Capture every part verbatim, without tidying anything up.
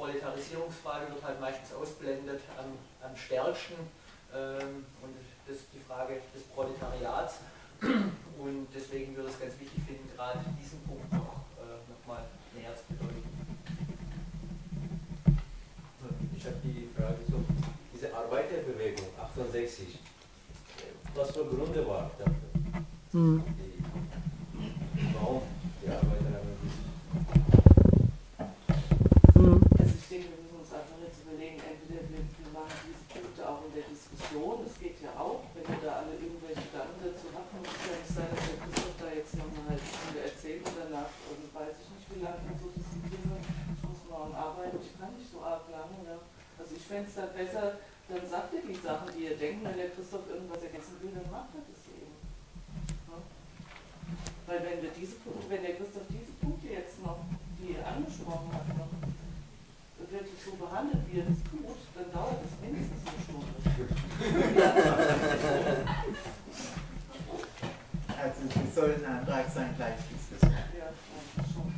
Proletarisierungsfrage wird halt meistens ausblendet am, am stärksten ähm, und das ist die Frage des Proletariats. Und deswegen würde ich es ganz wichtig finden, gerade diesen Punkt noch, äh, noch mal näher zu beleuchten. Ich habe die Frage so, diese Arbeiterbewegung achtundsechzig, was für Gründe war dafür? Hm. Die, warum die Arbeiter haben sich... Hm. Also ich denke, wir müssen uns einfach jetzt überlegen, entweder wir, wir machen diese Punkte auch in der Diskussion, das geht ja auch, wenn wir da alle irgendwelche Gedanken dazu haben, muss es ja nicht sein, dass der Christoph da jetzt noch eine halbe Stunde erzählt und danach und weiß ich nicht, wie lange wir so diskutieren. Ich muss morgen arbeiten, ich kann nicht so arg lange. Ne? Also ich fände es dann besser, dann sagt ihr die Sachen, die ihr denkt, wenn der Christoph irgendwas ergänzen will, dann macht er das eben. Ne? Weil wenn wir diese Punkte, wenn der Christoph diese Punkte jetzt noch, die er angesprochen hat, noch wirklich so behandelt, wie er das tut, dann dauert das mindestens eine Stunde. Also es soll ein Antrag sein, gleich Diskussion. Ja, eigentlich schon.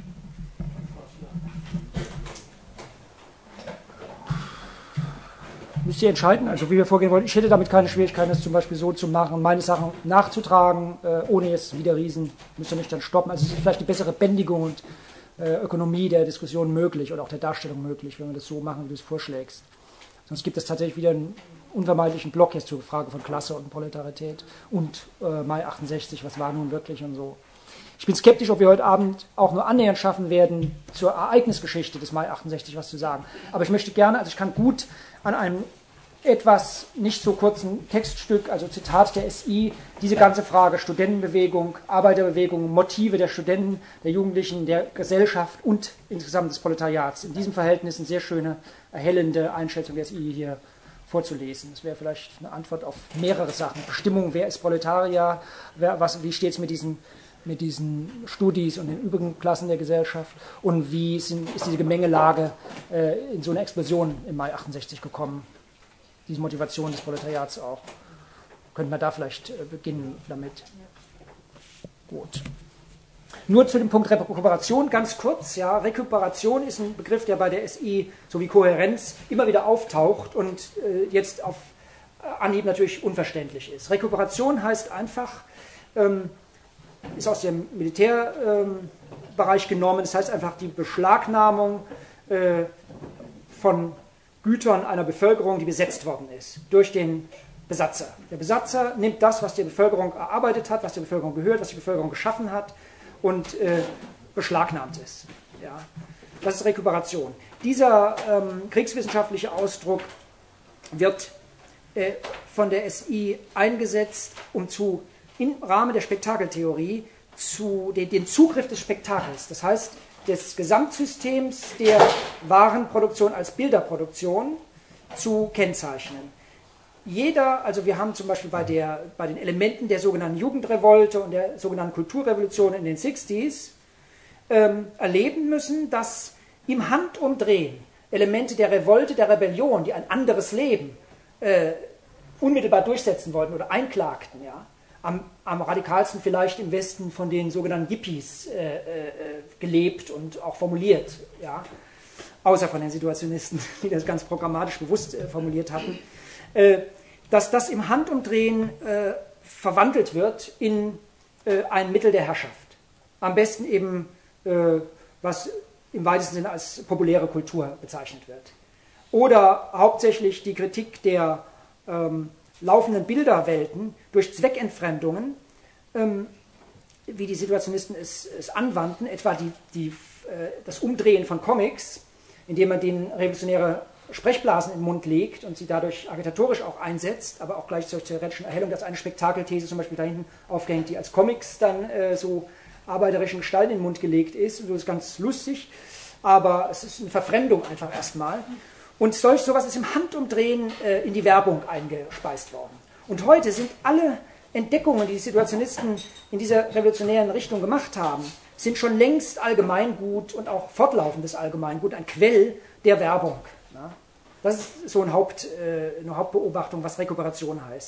Müsst ihr entscheiden, also wie wir vorgehen wollen. Ich hätte damit keine Schwierigkeiten, das zum Beispiel so zu machen, meine Sachen nachzutragen, äh, ohne jetzt wieder Riesen, müsst ihr nicht dann stoppen. Also es ist vielleicht die bessere Bändigung und äh, Ökonomie der Diskussion möglich oder auch der Darstellung möglich, wenn wir das so machen, wie du es vorschlägst. Sonst gibt es tatsächlich wieder einen unvermeidlichen Block jetzt zur Frage von Klasse und Proletarität und äh, Mai achtundsechzig, was war nun wirklich und so. Ich bin skeptisch, ob wir heute Abend auch nur annähernd schaffen werden, zur Ereignisgeschichte des Mai achtundsechzig was zu sagen. Aber ich möchte gerne, also ich kann gut an einem etwas nicht so kurzen Textstück, also Zitat der S I, diese ganze Frage Studentenbewegung, Arbeiterbewegung, Motive der Studenten, der Jugendlichen, der Gesellschaft und insgesamt des Proletariats. In diesem Verhältnis eine sehr schöne, erhellende Einschätzung der S I hier vorzulesen. Das wäre vielleicht eine Antwort auf mehrere Sachen. Bestimmung, wer ist Proletarier, wer, was, wie steht es mit diesen, mit diesen Studis und den übrigen Klassen der Gesellschaft und wie sind, ist diese Gemengelage äh, in so eine Explosion im Mai achtundsechzig gekommen. Diese Motivation des Proletariats auch. Könnten wir da vielleicht äh, beginnen damit. Gut. Nur zu dem Punkt Rekuperation ganz kurz. Ja, Rekuperation ist ein Begriff, der bei der S I sowie Kohärenz immer wieder auftaucht und äh, jetzt auf Anhieb natürlich unverständlich ist. Rekuperation heißt einfach, ähm, ist aus dem Militärbereich ähm, genommen, das heißt einfach die Beschlagnahmung äh, von Gütern einer Bevölkerung, die besetzt worden ist, durch den Besatzer. Der Besatzer nimmt das, was die Bevölkerung erarbeitet hat, was der Bevölkerung gehört, was die Bevölkerung geschaffen hat und äh, beschlagnahmt es. Ja. Das ist Rekuperation. Dieser ähm, kriegswissenschaftliche Ausdruck wird äh, von der S I eingesetzt, um zu, im Rahmen der Spektakeltheorie zu, den, den Zugriff des Spektakels, das heißt des Gesamtsystems der Warenproduktion als Bilderproduktion zu kennzeichnen. Jeder, also wir haben zum Beispiel bei, der, bei den Elementen der sogenannten Jugendrevolte und der sogenannten Kulturrevolution in den sechziger ähm, erleben müssen, dass im Handumdrehen Elemente der Revolte, der Rebellion, die ein anderes Leben äh, unmittelbar durchsetzen wollten oder einklagten, ja, am, am radikalsten vielleicht im Westen von den sogenannten Hippies äh, äh, gelebt und auch formuliert, ja, außer von den Situationisten, die das ganz programmatisch bewusst äh, formuliert hatten, äh, dass das im Handumdrehen äh, verwandelt wird in äh, ein Mittel der Herrschaft. Am besten eben, äh, was im weitesten Sinne als populäre Kultur bezeichnet wird. Oder hauptsächlich die Kritik der ähm, laufenden Bilderwelten durch Zweckentfremdungen, ähm, wie die Situationisten es, es anwandten, etwa die, die, äh, das Umdrehen von Comics, indem man denen revolutionäre Sprechblasen im Mund legt und sie dadurch agitatorisch auch einsetzt, aber auch gleich zur theoretischen Erhellung, dass eine Spektakelthese zum Beispiel da hinten aufgehängt, die als Comics dann äh, so arbeiterischen Gestalten in den Mund gelegt ist. Und so ist ganz lustig, aber es ist eine Verfremdung einfach erstmal. Und solch sowas ist im Handumdrehen äh, in die Werbung eingespeist worden. Und heute sind alle Entdeckungen, die die Situationisten in dieser revolutionären Richtung gemacht haben, sind schon längst Allgemeingut und auch fortlaufendes Allgemeingut, ein Quell der Werbung. Ja? Das ist so ein Haupt, äh, eine Hauptbeobachtung, was Rekuperation heißt.